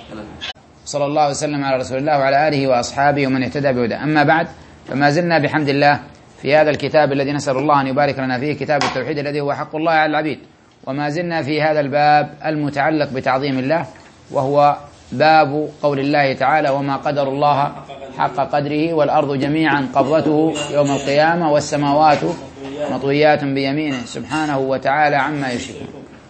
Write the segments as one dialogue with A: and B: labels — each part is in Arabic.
A: صلى الله وسلم على رسول الله وعلى آله وأصحابه ومن اهتدى بهداه. أما بعد، فما زلنا بحمد الله في هذا الكتاب الذي نسأل الله أن يبارك لنا فيه، كتاب التوحيد الذي هو حق الله على العبيد. وما زلنا في هذا الباب المتعلق بتعظيم الله، وهو باب قول الله تعالى: وما قدر الله حق قدره والأرض جميعا قبضته يوم القيامة والسماوات مطويات بيمينه سبحانه وتعالى عما يشركون.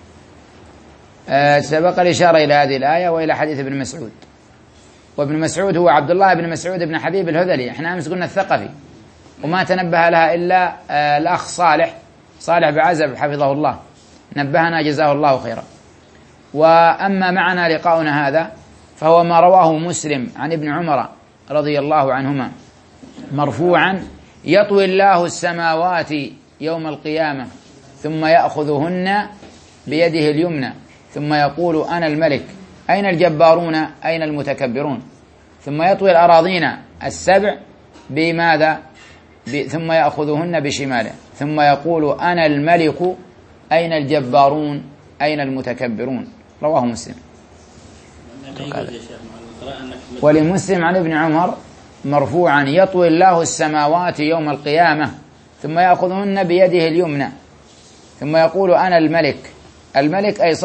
A: سبق الإشارة إلى هذه الآية وإلى حديث ابن مسعود. وابن مسعود هو عبد الله بن مسعود بن حبيب الهذلي. احنا أمس قلنا الثقفي، وما تنبه لها إلا الأخ صالح بعزب حفظه الله، نبهنا جزاه الله خيرا. وأما معنا لقاؤنا هذا فهو ما رواه مسلم عن ابن عمر رضي الله عنهما مرفوعا: يطوي الله السماوات يوم القيامة ثم يأخذهن بيده اليمنى ثم يقول: أنا الملك، أين الجبارون أين المتكبرون؟ ثم يطوي الأراضين السبع بماذا؟ ثم يأخذهن بشماله ثم يقول: أنا الملك، أين الجبارون أين المتكبرون؟ رواه مسلم. ولمسلم عن ابن عمر مرفوعا: يطوي الله السماوات يوم القيامة ثم يأخذهن بيده اليمنى ثم يقول: أنا الملك. الملك أي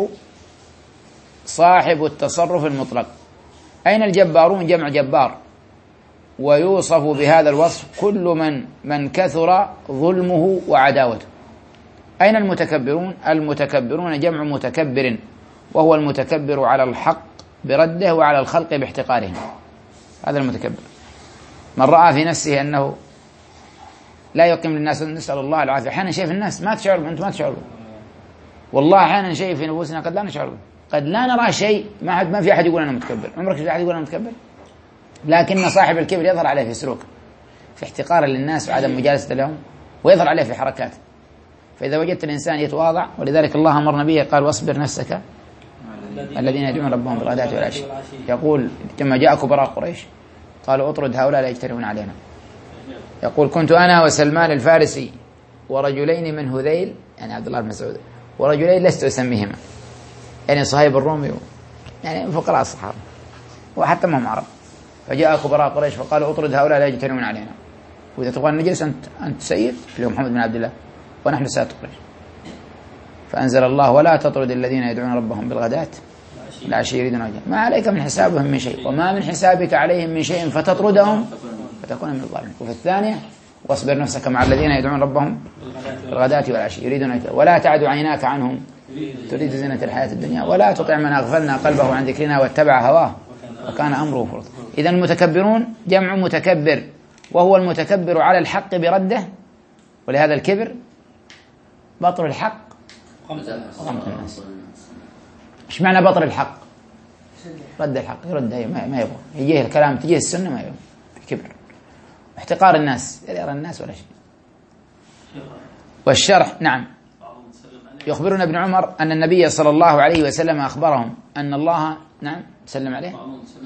A: صاحب التصرف المطلق. أين الجبارون؟ جمع جبار، ويوصف بهذا الوصف كل من كثر ظلمه وعداوته. أين المتكبرون؟ المتكبرون جمع متكبر، وهو المتكبر على الحق برده وعلى الخلق باحتقارهم. هذا المتكبر من رأى في نفسه أنه لا يقيم للناس، نسأل الله العافية. أحيانا شيء في الناس ما تشعر به، أنتم ما تشعروا، والله أحيانا شيء في نفوسنا قد لا نشعر به، قد لا نرى شيء، ما في أحد يقول أنا متكبر. عمرك في أحد يقول أنا متكبر؟ لكن صاحب الكبر يظهر عليه في سلوكه، في احتقاره للناس وعدم مجالسة لهم، ويظهر عليه في حركاته. فإذا وجدت الإنسان يتواضع، ولذلك الله أمر نبيه قال: واصبر نفسك الذين يدعون ربهم بالغداة والعشي. يقول: لما جاء كبراء قريش قالوا: اطرد هؤلاء لا يجترئون علينا. يقول: كنت أنا وسلمان الفارسي ورجلين من هذيل، يعني عبد الله بن مسعود، ورجلين لست أسميهما، يعني صهيب الرومي، يعني فقراء الصحابة وحتى ما هم عرب. فجاء كبراء قريش فقالوا: اطرد هؤلاء لا يجترئون علينا، وإذا تبغى نجلس أنت سيد، اللي هو محمد بن عبد الله، ونحن سادة قريش. فأنزل الله: ولا تطرد الذين يدعون ربهم بالغداة والعشي يريدون وجهه ما عليك من حسابهم من شيء وما من حسابك عليهم من شيء فتطردهم فتكون من الظالمين. وفي الثانية: واصبر نفسك مع الذين يدعون ربهم بالغداة والعشي يريدون وجهه ولا تعد عيناك عنهم تريد زينة الحياة الدنيا ولا تطع من أغفلنا قلبه عن ذكرنا واتبع هواه وكان أمره فرطا. إذا المتكبرون جمع متكبر، وهو المتكبر على الحق برده، ولهذا الكبر بطر الحق غمط الناس. ايش معنى بطر الحق؟ رد الحق، يرد ما يبغى، يجيه الكلام تجيه السنة ما يبغى، كبر. احتقار الناس، لا يرى الناس ولا شيء. والشرح: نعم. يخبرنا ابن عمر أن النبي صلى الله عليه وسلم أخبرهم أن الله، نعم، سلم عليه.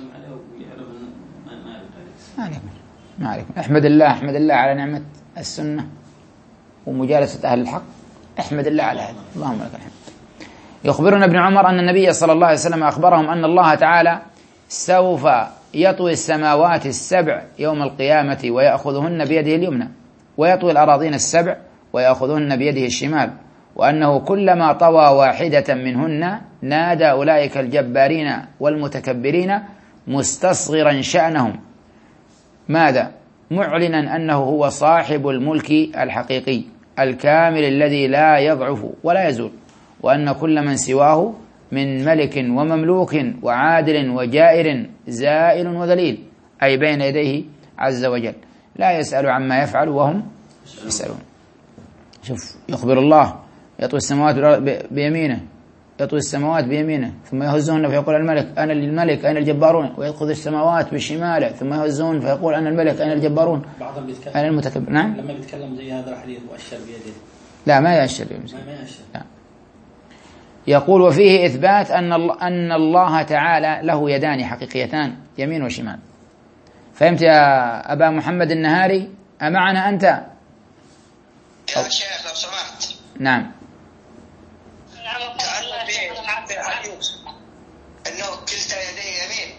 A: ما عليكم. احمد الله على نعمة السنة ومجالسة أهل الحق، احمد الله على هذا، اللهم لك الحمد. يخبرنا ابن عمر أن النبي صلى الله عليه وسلم أخبرهم أن الله تعالى سوف يطوي السماوات السبع يوم القيامة ويأخذهن بيده اليمنى، ويطوي الأراضين السبع ويأخذهن بيده الشمال، وأنه كلما طوى واحدة منهن نادى أولئك الجبارين والمتكبرين مستصغرا شأنهم، ماذا؟ معلنا أنه هو صاحب الملك الحقيقي الكامل الذي لا يضعف ولا يزول، وأن كل من سواه من ملك ومملوك وعادل وجائر زائل وذليل، أي بين يديه عز وجل لا يسأل عما يفعل وهم يسألون. شوف، يخبر الله: يطوي السماوات بيمينه، يطوي السماوات بيمينه ثم يهزهن فيقول: الملك أنا الملك أين الجبارون، ويأخذ السماوات بشماله ثم يهزهن فيقول: أنا الملك أين الجبارون أين المتكبر. نعم،
B: لما بيتكلم زي هذا الحديث وأشر بيده،
A: لا ما يأشر لا. يقول: وفيه إثبات أن الله تعالى له يدان حقيقيتان، يمين وشمال. فهمت يا أبا محمد النهاري؟ أمعنا أنت
C: يا شيخ لو سمحت؟
A: نعم.
C: تعلم بالحديث انه كلتا يديه يمين.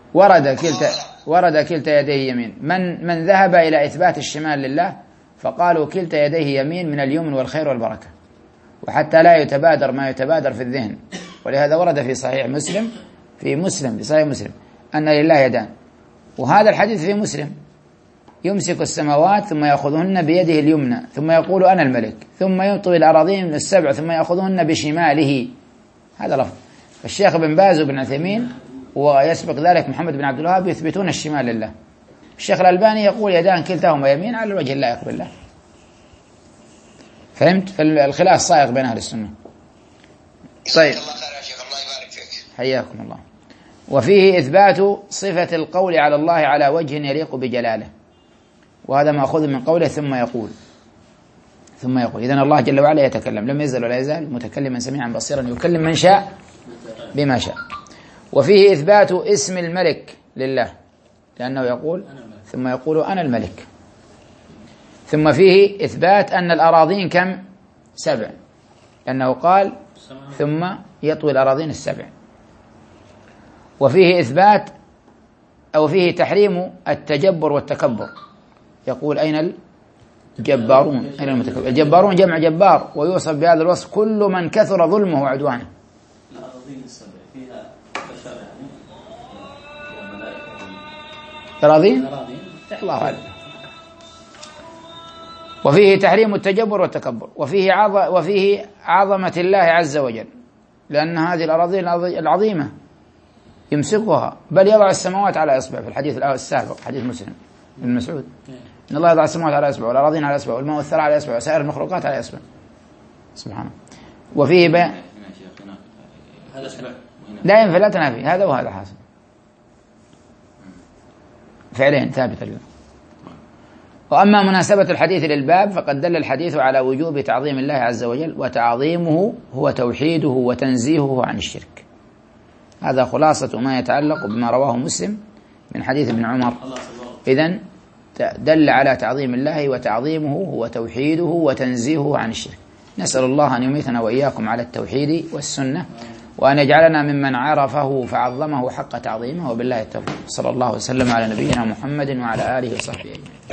A: ورد كلتا يديه يمين. من ذهب إلى إثبات الشمال لله فقالوا كلتا يديه يمين من اليمن والخير والبركة، وحتى لا يتبادر ما يتبادر في الذهن. ولهذا ورد في صحيح مسلم في صحيح مسلم أن لله يدان، وهذا الحديث في مسلم: يمسك السماوات ثم يأخذهن بيده اليمنى ثم يقول أنا الملك، ثم يطوي الأراضين السبع ثم يأخذهن بشماله. هذا لفظ. الشيخ بن باز وابن عثيمين ويسبق ذلك محمد بن عبد الوهاب يثبتون الشمال لله. الشيخ الألباني يقول يدان كلتاهما يمين على الوجه اللائق بالله. فهمت؟ فالخلاف صائغ بين أهل السنة. طيب،
C: الله خير يا شيخ، الله يبارك فيك.
A: حياكم الله. وفيه إثبات صفة القول على الله على وجه يليق بجلاله، وهذا مأخوذ من قوله ثم يقول. إذن الله جل وعلا يتكلم، لم يزل ولا يزال متكلما سميعا بصيرا يكلم من شاء بما شاء. وفيه إثبات اسم الملك لله، لأنه يقول ثم يقول أنا الملك. ثم فيه إثبات أن الأراضين كم؟ 7، لأنه قال ثم يطوي الأراضين السبع. وفيه إثبات أو فيه تحريم التجبر والتكبر. يقول أين الجبارون؟ أين المتكبر؟ الجبارون جمع جبار، ويوصف بهذا الوصف كل من كثر ظلمه وعدوانه.
B: الأراضين السبع فيها بشر يعني ملائكة.
A: أراضين؟ الله أعلم. وفيه تحريم التجبر والتكبر. وفيه عظمة الله عز وجل، لأن هذه الأراضين العظيمة يمسكها، بل يضع السماوات على إصبع في الحديث السابق حديث مسلم بن مسعود، إن الله يضع السماوات على إصبع والأراضين على إصبع والماء والثرى على إصبع وسائر المخلوقات على إصبع سبحانه. وفيه بيان لا ينفي لا تنافي، هذا وهذا حاصل، فعلين ثابت له. وأما مناسبة الحديث للباب فقد دل الحديث على وجوب تعظيم الله عز وجل، وتعظيمه هو توحيده وتنزيهه عن الشرك. هذا خلاصة ما يتعلق بما رواه مسلم من حديث ابن عمر. إذن دل على تعظيم الله، وتعظيمه هو توحيده وتنزيهه عن الشرك. نسأل الله أن يميتنا وإياكم على التوحيد والسنة، وأن يجعلنا ممن عرفه فعظمه حق تعظيمه. وبالله التوفيق. صلى الله وسلم على نبينا محمد وعلى آله وصحبه أجمعين.